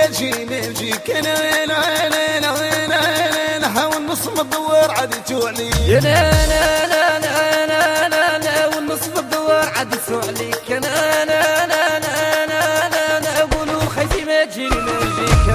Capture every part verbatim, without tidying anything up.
جيني نجيك انا انا انا انا انا نحاول نصم الدوار عاد توعلي انا انا انا انا انا انا والنصف الدوار عاد توعليك انا انا انا انا انا انا انا اقولوا خيتي ما تجيني ما نجيك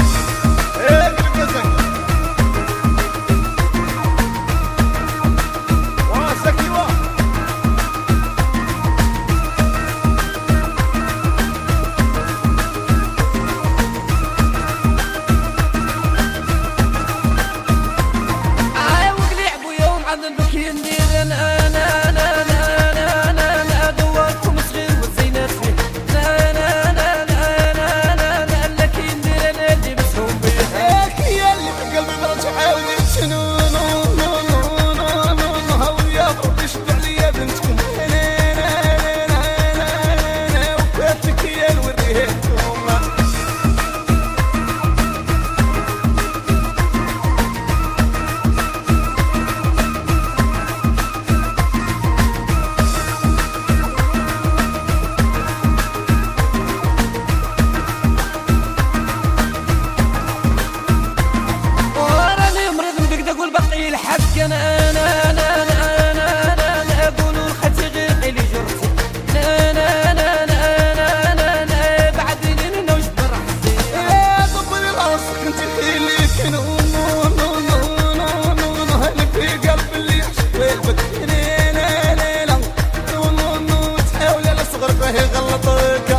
الحق انا انا انا انا انا انا انا اقول خدتي غير قيلي جرتي انا انا انا انا انا انا بعدين انا وش برحتي يا ضبري راسك انت خيلك نو نو نو نو نو نو نو هل في قلب اللي يعشق قلبك انا انا انا نو نو نو تحاول على صغر فيه يغلطك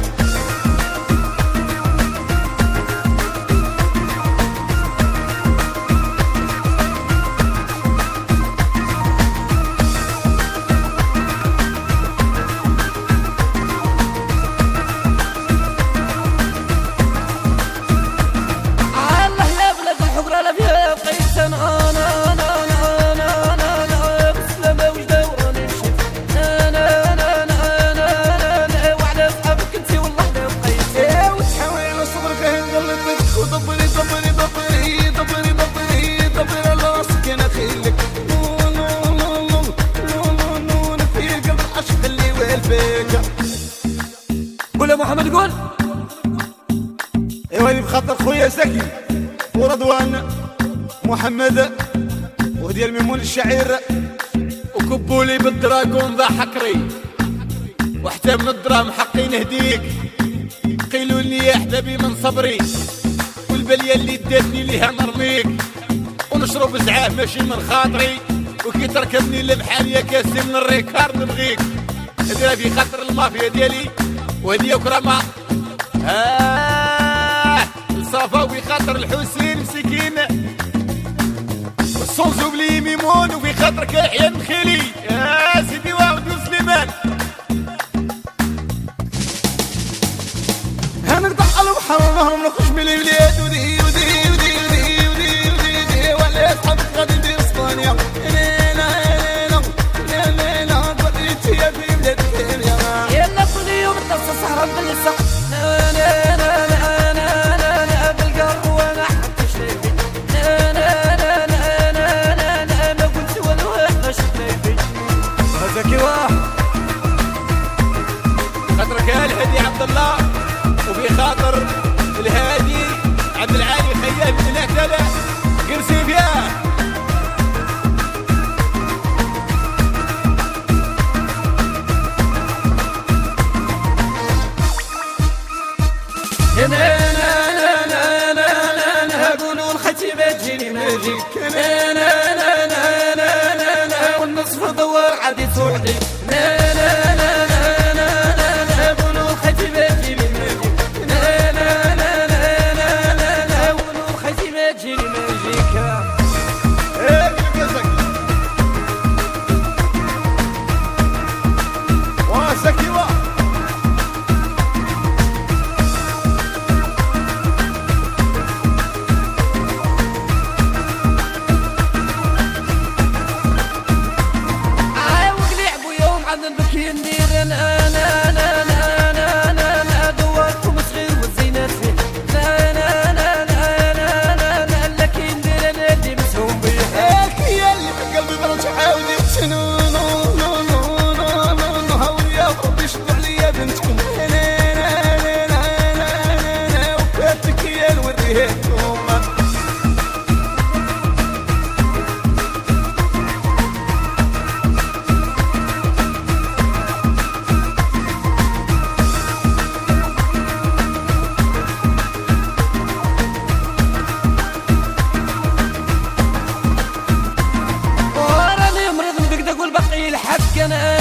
قول يا محمد قول. ايوا هذه بخاطر خويا زكي ورضوان محمد وديال ميمون الشعير وكبولي بالدراغون ذا حكري وحتى من الدراهم حقي نهديك قيلوا لي يا حبابي من صبري والبليه اللي داتني ليها نرميك ونشرب زعاه ماشي من خاطري وكي تركبني لبحال يا كاسي من الريكارد نبغيك هذه في خاطر المافيا ديالي وهذه كرامه آه الصفاوي خاطر الحسين مسكين والصوز وبلي ميمون وفي خاطرك يحيى النخيلي يا سيدي واحد وسليمان هنقطع البحر ونهرب نخرج من البلاد ودي ودي ودي ودي ودي ودي ودي ولا اصحابك غادي ندير اسبانيا انا انا انا انا انا قضيت يا في بلاد كينيا يلا كل يوم تصص سهرة باللسع انا انا انا انا انا انا بالقلب وانا حتى شريفي انا انا انا انا انا انا ما قلت ولو احنا شريفي هذاك واحد خاطرك يا الهادي عبد الله وفي خاطر الهادي عبد العالي خيال من اهتدى قرسي فيها انا انا انا انا انا اقولوا الختي ما تجيني ما نجيك انا انا انا انا انا انا انا والنصف دوار عادي توعدي انا انا انا انا انا انا اقولوا الختي ما تجيني ما نجيك انا انا انا انا انا انا اقولوا الختي ما تجيني ما نجيك ايه كذاك واسكي وا نا